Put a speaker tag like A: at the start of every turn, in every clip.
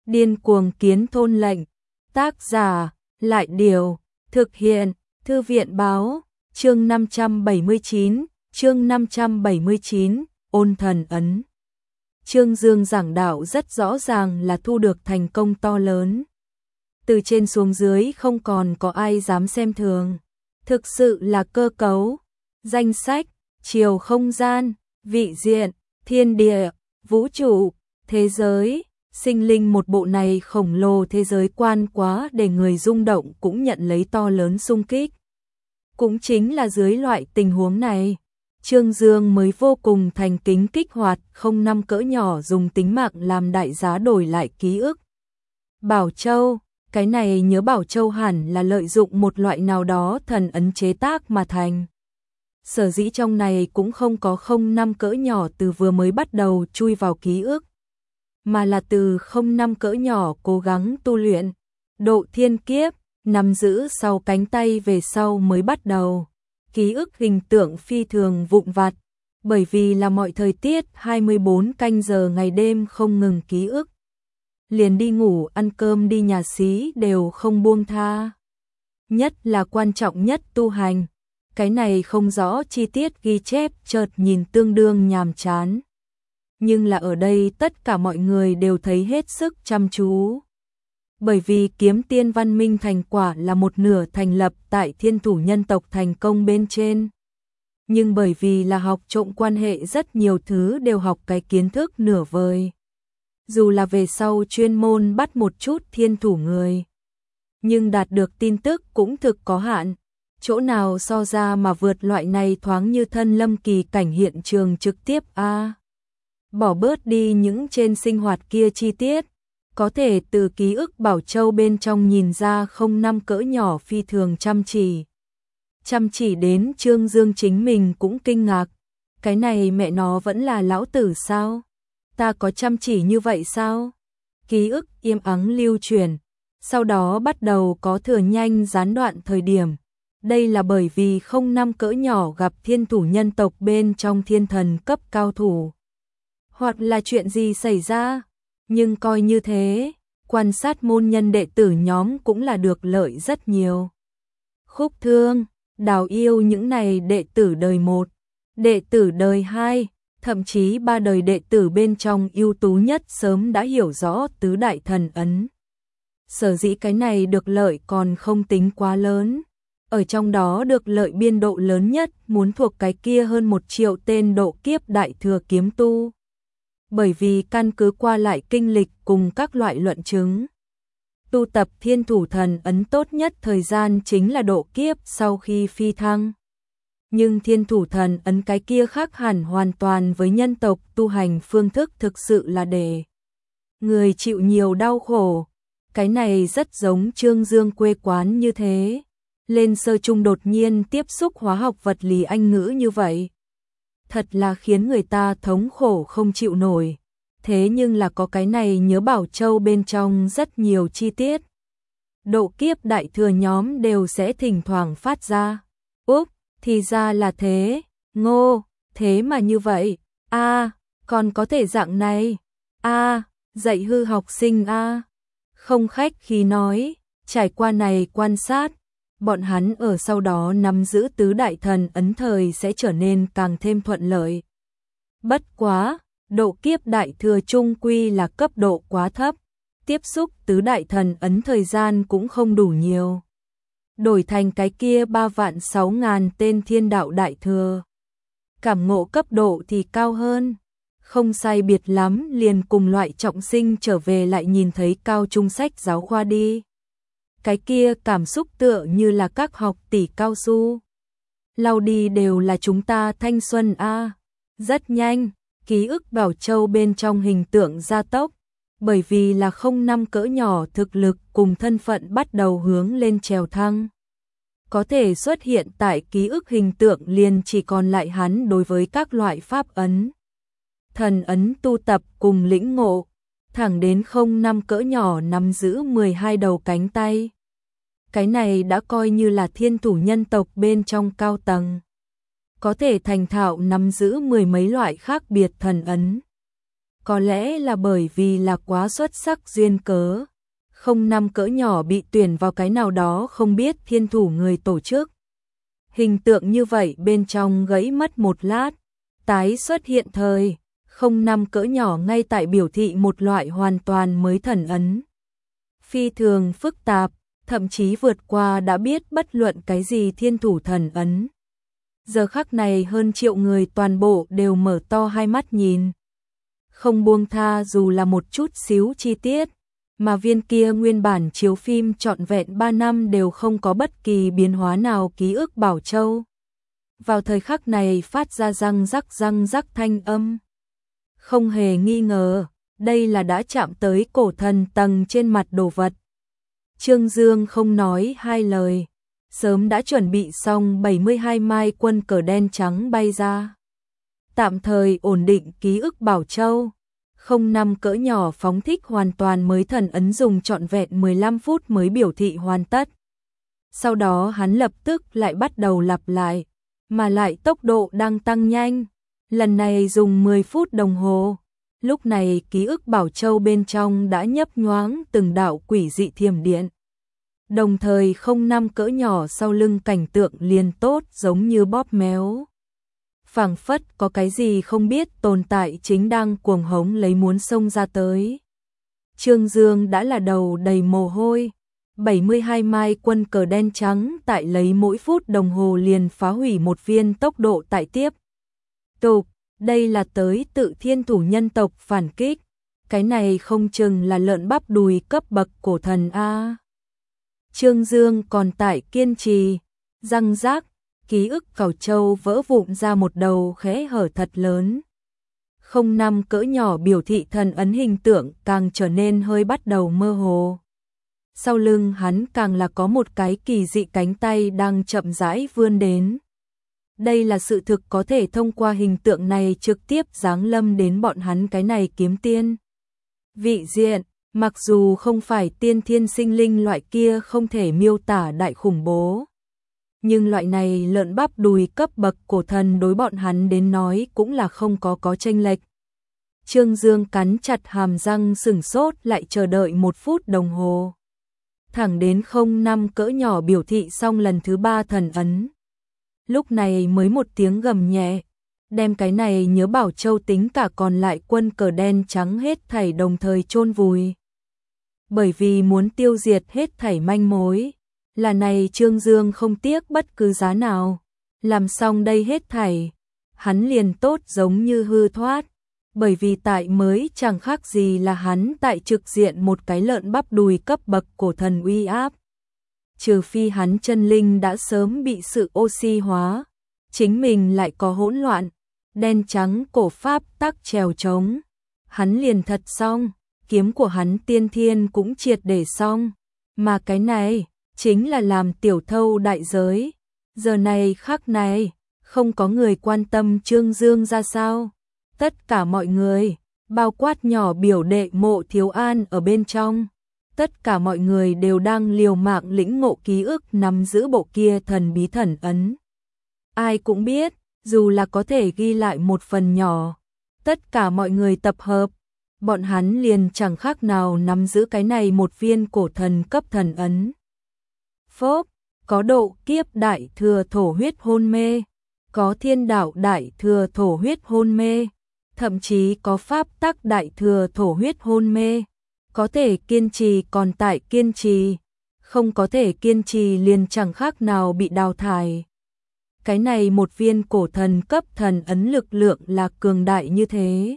A: Điên cuồng kiến thôn lệnh. Tác giả, Lại Điều, thực hiện, Thư viện Báo, chương 579, ôn thần ấn. Trương Dương giảng đạo rất rõ ràng là thu được thành công to lớn. Từ trên xuống dưới không còn có ai dám xem thường. Thực sự là cơ cấu, danh sách, chiều không gian, vị diện, thiên địa, vũ trụ, thế giới, sinh linh, một bộ này khổng lồ thế giới quan quá để người rung động cũng nhận lấy to lớn xung kích. Cũng chính là dưới loại tình huống này, Trương Dương mới vô cùng thành kính kích hoạt 05 cỡ nhỏ dùng tính mạng làm đại giá đổi lại ký ức. Bảo Châu, cái này nhớ Bảo Châu hẳn là lợi dụng một loại nào đó thần ấn chế tác mà thành. Sở dĩ trong này cũng không có 05 cỡ nhỏ từ vừa mới bắt đầu chui vào ký ức, mà là từ 05 cỡ nhỏ cố gắng tu luyện, độ thiên kiếp, nắm giữ sau cánh tay về sau mới bắt đầu. Ký ức hình tượng phi thường vụn vặt, bởi vì là mọi thời tiết 24 canh giờ ngày đêm không ngừng ký ức. Liền đi ngủ, ăn cơm, đi nhà xí đều không buông tha. Nhất là quan trọng nhất tu hành, cái này không rõ chi tiết ghi chép chợt nhìn tương đương nhàm chán. Nhưng là ở đây tất cả mọi người đều thấy hết sức chăm chú. Bởi vì kiếm tiên văn minh thành quả là một nửa thành lập tại thiên thủ nhân tộc thành công bên trên. Nhưng bởi vì là học trộm quan hệ rất nhiều thứ đều học cái kiến thức nửa vời. Dù là về sau chuyên môn bắt một chút thiên thủ người, nhưng đạt được tin tức cũng thực có hạn. Chỗ nào so ra mà vượt loại này thoáng như thân lâm kỳ cảnh hiện trường trực tiếp a. Bỏ bớt đi những trên sinh hoạt kia chi tiết, có thể từ ký ức Bảo Châu bên trong nhìn ra 05 cỡ nhỏ phi thường chăm chỉ. Chăm chỉ đến Trương Dương chính mình cũng kinh ngạc, cái này mẹ nó vẫn là lão tử sao? Ta có chăm chỉ như vậy sao? Ký ức im ắng lưu truyền, sau đó bắt đầu có thừa nhanh gián đoạn thời điểm. Đây là bởi vì 05 cỡ nhỏ gặp thiên thủ nhân tộc bên trong thiên thần cấp cao thủ. Hoặc là chuyện gì xảy ra, nhưng coi như thế, quan sát môn nhân đệ tử nhóm cũng là được lợi rất nhiều. Khúc Thương, Đào Yêu những này đệ tử đời 1, đệ tử đời 2, thậm chí 3 đời đệ tử bên trong ưu tú nhất sớm đã hiểu rõ tứ đại thần ấn. Sở dĩ cái này được lợi còn không tính quá lớn. Ở trong đó được lợi biên độ lớn nhất muốn thuộc cái kia hơn 1 triệu tên độ kiếp đại thừa kiếm tu. Bởi vì căn cứ qua lại kinh lịch cùng các loại luận chứng, tu tập thiên thủ thần ấn tốt nhất thời gian chính là độ kiếp sau khi phi thăng. Nhưng thiên thủ thần ấn cái kia khác hẳn hoàn toàn với nhân tộc tu hành phương thức, thực sự là để người chịu nhiều đau khổ. Cái này rất giống Trương Dương quê quán như thế. Lên sơ trung đột nhiên tiếp xúc hóa học vật lý Anh ngữ như vậy. Thật là khiến người ta thống khổ không chịu nổi. Thế nhưng là có cái này nhớ Bảo Châu bên trong rất nhiều chi tiết. Độ kiếp đại thừa nhóm đều sẽ thỉnh thoảng phát ra. Úp, thì ra là thế, ngô, thế mà như vậy, còn có thể dạng này, dạy hư học sinh Không khách khí nói, trải qua này quan sát, bọn hắn ở sau đó nắm giữ tứ đại thần ấn thời sẽ trở nên càng thêm thuận lợi. Bất quá, độ kiếp đại thừa trung quy là cấp độ quá thấp, tiếp xúc tứ đại thần ấn thời gian cũng không đủ nhiều. Đổi thành cái kia 3.600.000 tên thiên đạo đại thừa. Cảm ngộ cấp độ thì cao hơn. Không sai biệt lắm liền cùng loại trọng sinh trở về lại nhìn thấy cao trung sách giáo khoa đi. Cái kia cảm xúc tựa như là các học tỷ cao su. Lau đi đều là chúng ta thanh xuân Rất nhanh, ký ức Bảo Châu bên trong hình tượng gia tốc. Bởi vì là 05 cỡ nhỏ thực lực cùng thân phận bắt đầu hướng lên trèo thăng. Có thể xuất hiện tại ký ức hình tượng liền chỉ còn lại hắn đối với các loại pháp ấn, thần ấn tu tập cùng lĩnh ngộ, thẳng đến 05 cỡ nhỏ nắm giữ 12 đầu cánh tay. Cái này đã coi như là thiên thủ nhân tộc bên trong cao tầng. Có thể thành thạo nắm giữ 10 mấy loại khác biệt thần ấn. Có lẽ là bởi vì là quá xuất sắc duyên cớ. Không năm cỡ nhỏ bị tuyển vào cái nào đó không biết thiên thủ người tổ chức. Hình tượng như vậy bên trong gãy mất một lát, tái xuất hiện thời. Không năm cỡ nhỏ ngay tại biểu thị một loại hoàn toàn mới thần ấn. Phi thường phức tạp, thậm chí vượt qua đã biết bất luận cái gì thiên thủ thần ấn. Giờ khắc này hơn triệu người toàn bộ đều mở to hai mắt nhìn. Không buông tha dù là một chút xíu chi tiết, mà viên kia nguyên bản chiếu phim trọn vẹn 3 năm đều không có bất kỳ biến hóa nào ký ức Bảo Châu. Vào thời khắc này phát ra răng rắc thanh âm. Không hề nghi ngờ, đây là đã chạm tới cổ thần tầng trên mặt đồ vật. Trương Dương không nói hai lời, sớm đã chuẩn bị xong 72 mai quân cờ đen trắng bay ra. Tạm thời ổn định ký ức Bảo Châu. Không năm cỡ nhỏ phóng thích hoàn toàn mới thần ấn dùng trọn vẹn 15 phút mới biểu thị hoàn tất. Sau đó hắn lập tức lại bắt đầu lặp lại, mà lại tốc độ đang tăng nhanh. Lần này dùng 10 phút đồng hồ. Lúc này ký ức Bảo Châu bên trong đã nhấp nhoáng từng đạo quỷ dị thiểm điện. Đồng thời không năm cỡ nhỏ sau lưng cảnh tượng liền tốt giống như bóp méo. Phảng phất có cái gì không biết tồn tại chính đang cuồng hống lấy muốn xông ra tới. Trương Dương đã là đầu đầy mồ hôi. 72 mai quân cờ đen trắng tại lấy mỗi phút đồng hồ liền phá hủy một viên tốc độ tại tiếp. Tục, đây là tới tự thiên thủ nhân tộc phản kích. Cái này không chừng là lợn bắp đùi cấp bậc cổ thần A. Trương Dương còn tại kiên trì, răng rác, ký ức Cẩu Châu vỡ vụn ra một đầu khẽ hở thật lớn. Không năm cỡ nhỏ biểu thị thần ấn hình tượng càng trở nên hơi bắt đầu mơ hồ. Sau lưng hắn càng là có một cái kỳ dị cánh tay đang chậm rãi vươn đến. Đây là sự thực có thể thông qua hình tượng này trực tiếp giáng lâm đến bọn hắn cái này kiếm tiên. Vị diện, mặc dù không phải tiên thiên sinh linh loại kia không thể miêu tả đại khủng bố. Nhưng loại này lợn bắp đùi cấp bậc cổ thần đối bọn hắn đến nói cũng là không có chênh lệch. Trương Dương cắn chặt hàm răng sửng sốt lại chờ đợi 1 phút đồng hồ. Thẳng đến không năm cỡ nhỏ biểu thị xong lần thứ 3 thần ấn. Lúc này mới một tiếng gầm nhẹ, đem cái này nhớ Bảo Châu tính cả còn lại quân cờ đen trắng hết thảy đồng thời chôn vùi. Bởi vì muốn tiêu diệt hết thảy manh mối, là này Trương Dương không tiếc bất cứ giá nào. Làm xong đây hết thảy, hắn liền tốt giống như hư thoát, bởi vì tại mới chẳng khác gì là hắn tại trực diện một cái lợn bắp đùi cấp bậc cổ thần uy áp. Trừ phi hắn chân linh đã sớm bị sự oxy hóa, chính mình lại có hỗn loạn, đen trắng cổ pháp tắc trèo trống, hắn liền thật xong, kiếm của hắn tiên thiên cũng triệt để xong, mà cái này chính là làm tiểu thâu đại giới. Giờ này khắc này, không có người quan tâm Trương Dương ra sao, tất cả mọi người, bao quát nhỏ biểu đệ Mộ Thiếu An ở bên trong. Tất cả mọi người đều đang liều mạng lĩnh ngộ ký ức nắm giữ bộ kia thần bí thần ấn. Ai cũng biết, dù là có thể ghi lại một phần nhỏ, tất cả mọi người tập hợp, bọn hắn liền chẳng khác nào nắm giữ cái này một viên cổ thần cấp thần ấn. Phốp, có độ kiếp đại thừa thổ huyết hôn mê, có thiên đạo đại thừa thổ huyết hôn mê, thậm chí có pháp tắc đại thừa thổ huyết hôn mê. Có thể kiên trì còn tại kiên trì, không có thể kiên trì liền chẳng khác nào bị đào thải. Cái này một viên cổ thần cấp thần ấn lực lượng là cường đại như thế,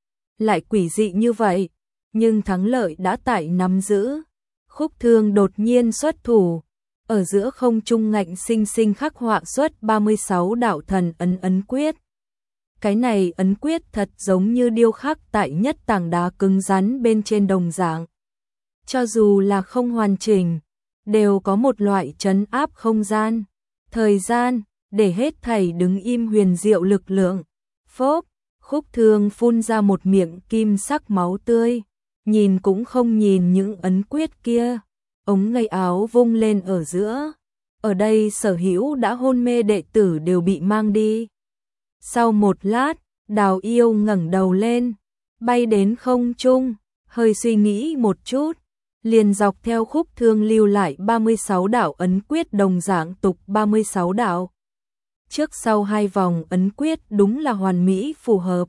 A: lại quỷ dị như vậy, nhưng thắng lợi đã tại nắm giữ. Khúc Thương đột nhiên xuất thủ, ở giữa không trung ngạnh sinh sinh khắc họa xuất 36 đạo thần ấn quyết. Cái này ấn quyết thật giống như điêu khắc tại nhất tảng đá cứng rắn bên trên đồng dạng. Cho dù là không hoàn chỉnh, đều có một loại trấn áp không gian, thời gian, để hết thảy đứng im huyền diệu lực lượng. Phốp, Khúc Thương phun ra một miệng kim sắc máu tươi, nhìn cũng không nhìn những ấn quyết kia, ống tay áo vung lên ở giữa. Ở đây sở hữu đã hôn mê đệ tử đều bị mang đi. Sau một lát, Đào Yêu ngẩng đầu lên, bay đến không trung, hơi suy nghĩ một chút, liền dọc theo khúc thương lưu lại 36 đạo ấn quyết đồng dạng tục 36 đạo. Trước sau hai vòng ấn quyết đúng là hoàn mỹ phù hợp.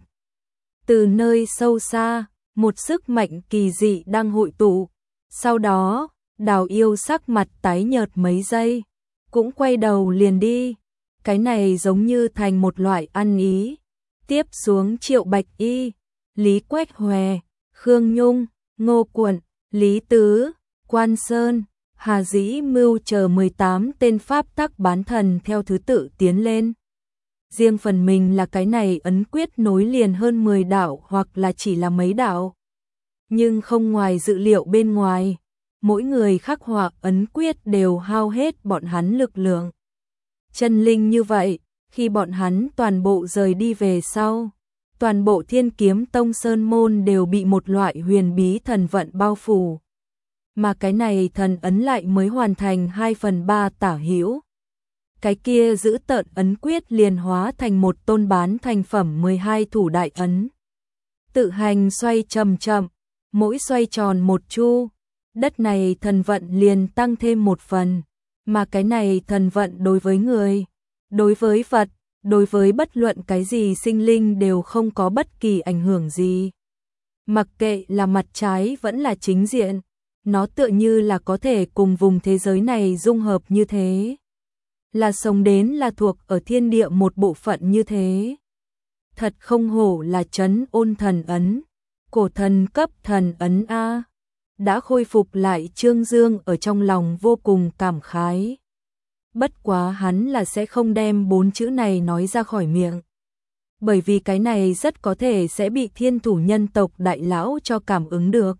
A: Từ nơi sâu xa, một sức mạnh kỳ dị đang hội tụ. Sau đó, Đào Yêu sắc mặt tái nhợt mấy giây, cũng quay đầu liền đi. Cái này giống như thành một loại ăn ý. Tiếp xuống Triệu Bạch Y, Lý Quách Hòe, Khương Nhung, Ngô Quận, Lý Tứ, Quan Sơn, Hà Dĩ Mưu chờ 18 tên pháp tắc bán thần theo thứ tự tiến lên. Riêng phần mình là cái này ấn quyết nối liền hơn 10 đạo hoặc là chỉ là mấy đạo. Nhưng không ngoài dự liệu bên ngoài, mỗi người khắc họa ấn quyết đều hao hết bọn hắn lực lượng. Chân linh như vậy, khi bọn hắn toàn bộ rời đi về sau, toàn bộ Thiên Kiếm Tông Sơn Môn đều bị một loại huyền bí thần vận bao phủ. Mà cái này thần ấn lại mới hoàn thành 2/3 tả hữu. Cái kia giữ tợn ấn quyết liền hóa thành một tôn bán thành phẩm 12 thủ đại ấn. Tự hành xoay chậm chậm, mỗi xoay tròn một chu, đất này thần vận liền tăng thêm một phần. Mà cái này thần vận đối với người, đối với vật, đối với bất luận cái gì sinh linh đều không có bất kỳ ảnh hưởng gì. Mặc kệ là mặt trái vẫn là chính diện, nó tựa như là có thể cùng vùng thế giới này dung hợp như thế. Là sống đến là thuộc ở thiên địa một bộ phận như thế. Thật không hổ là trấn ôn thần ấn, cổ thần cấp thần ấn A. Đã khôi phục lại Trương Dương ở trong lòng vô cùng cảm khái. Bất quá hắn là sẽ không đem 4 chữ này nói ra khỏi miệng. Bởi vì cái này rất có thể sẽ bị thiên thủ nhân tộc đại lão cho cảm ứng được.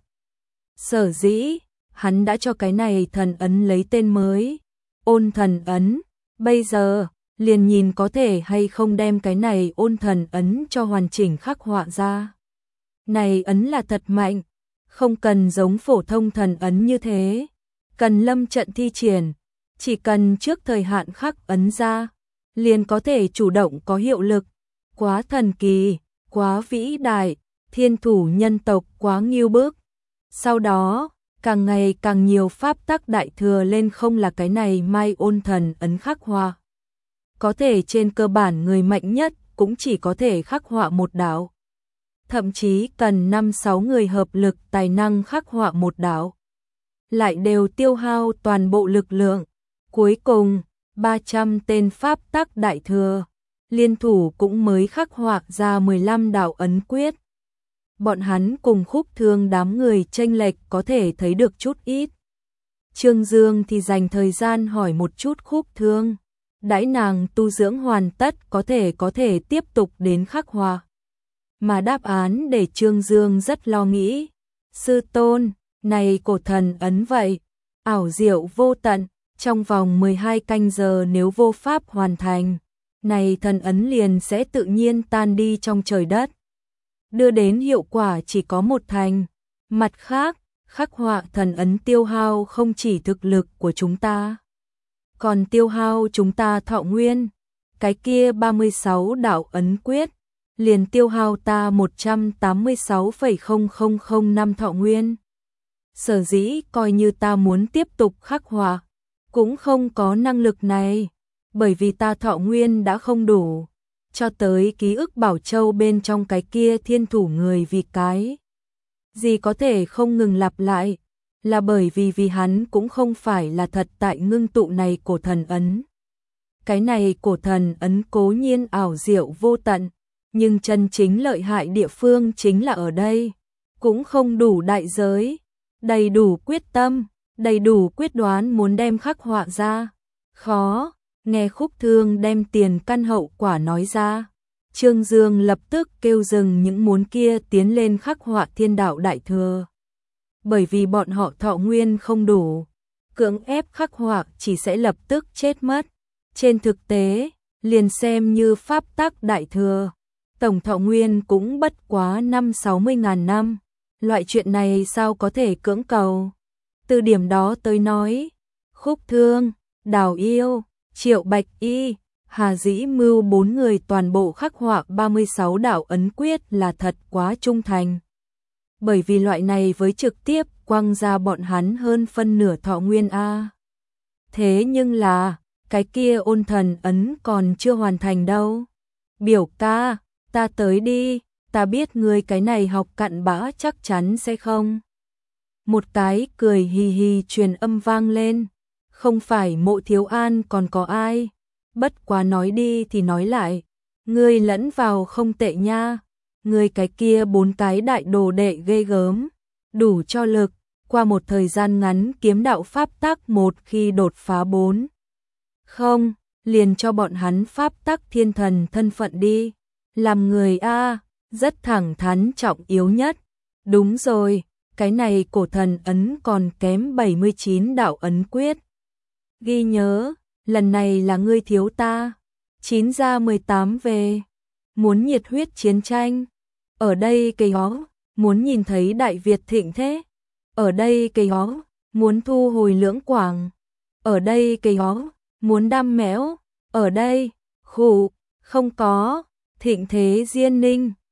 A: Sở dĩ, hắn đã cho cái này thần ấn lấy tên mới, ôn thần ấn. Bây giờ, liền nhìn có thể hay không đem cái này ôn thần ấn cho hoàn chỉnh khắc họa ra. Này ấn là thật mạnh, không cần giống phổ thông thần ấn như thế, cần lâm trận thi triển, chỉ cần trước thời hạn khắc ấn ra, liền có thể chủ động có hiệu lực. Quá thần kỳ, quá vĩ đại, thiên thủ nhân tộc quá nghiêu bức. Sau đó, càng ngày càng nhiều pháp tắc đại thừa lên không là cái này mai ôn thần ấn khắc họa. Có thể trên cơ bản người mạnh nhất cũng chỉ có thể khắc họa một đạo. Thậm chí cần 5-6 người hợp lực tài năng khắc họa một đạo. Lại đều tiêu hao toàn bộ lực lượng. Cuối cùng, 300 tên pháp tắc đại thừa, liên thủ cũng mới khắc họa ra 15 đạo ấn quyết. Bọn hắn cùng Khúc Thương đám người chênh lệch có thể thấy được chút ít. Trương Dương thì dành thời gian hỏi một chút Khúc Thương, đãi nàng tu dưỡng hoàn tất có thể tiếp tục đến khắc họa. Mà đáp án để Trương Dương rất lo nghĩ. Sư tôn, này cổ thần ấn vậy, ảo diệu vô tận, trong vòng 12 canh giờ nếu vô pháp hoàn thành, này thần ấn liền sẽ tự nhiên tan đi trong trời đất. Đưa đến hiệu quả chỉ có một thành. Mặt khác, khắc họa thần ấn tiêu hao không chỉ thực lực của chúng ta, còn tiêu hao chúng ta thọ nguyên. Cái kia 36 đạo ấn quyết, liền tiêu hao ta 186,0005 năm thọ nguyên. Sở dĩ coi như ta muốn tiếp tục khắc họa, cũng không có năng lực này, bởi vì ta thọ nguyên đã không đủ. Cho tới ký ức Bảo Châu bên trong cái kia thiên thủ người vì cái gì có thể không ngừng lặp lại, là bởi vì hắn cũng không phải là thật tại ngưng tụ này cổ thần ấn. Cái này cổ thần ấn cố nhiên ảo diệu vô tận, nhưng chân chính lợi hại địa phương chính là ở đây, cũng không đủ đại giới, đầy đủ quyết tâm, đầy đủ quyết đoán muốn đem khắc họa ra. Khó, nghe Khúc Thương đem tiền căn hậu quả nói ra, Trương Dương lập tức kêu dừng những muốn kia tiến lên khắc họa thiên đạo đại thừa. Bởi vì bọn họ thọ nguyên không đủ, cưỡng ép khắc họa chỉ sẽ lập tức chết mất. Trên thực tế, liền xem như pháp tắc đại thừa, tổng thọ nguyên cũng bất quá 50-60 ngàn năm. Loại chuyện này sao có thể cưỡng cầu? Từ điểm đó tới nói, Khúc Thương, Đào Yêu, Triệu Bạch Y, Hà Dĩ Mưu 4 người toàn bộ khắc họa 36 đạo ấn quyết là thật quá trung thành. Bởi vì loại này với trực tiếp quăng ra bọn hắn hơn phân nửa thọ nguyên a. Thế nhưng là, cái kia ôn thần ấn còn chưa hoàn thành đâu. Biểu ca, ta tới đi, ta biết ngươi cái này học cặn bã chắc chắn sẽ không. Một cái cười hì hì truyền âm vang lên, không phải Mộ Thiếu An còn có ai, bất quá nói đi thì nói lại, ngươi lẫn vào không tệ nha, ngươi cái kia 4 cái đại đồ đệ ghê gớm, đủ cho lực, qua một thời gian ngắn kiếm đạo pháp tắc một khi đột phá 4. Không, liền cho bọn hắn pháp tắc thiên thần thân phận đi, làm người a, rất thẳng thắn trọng yếu nhất. Đúng rồi, cái này cổ thần ấn còn kém 79 đạo ấn quyết. Ghi nhớ, lần này là ngươi thiếu ta, 9 ra 18 về. Muốn nhiệt huyết chiến tranh, ở đây cây ó, muốn nhìn thấy Đại Việt thịnh thế, ở đây cây ó, muốn thu hồi Lưỡng Quảng, ở đây cây ó, muốn đam mẽo, ở đây, khụ, không có, thịnh thế Diên Ninh.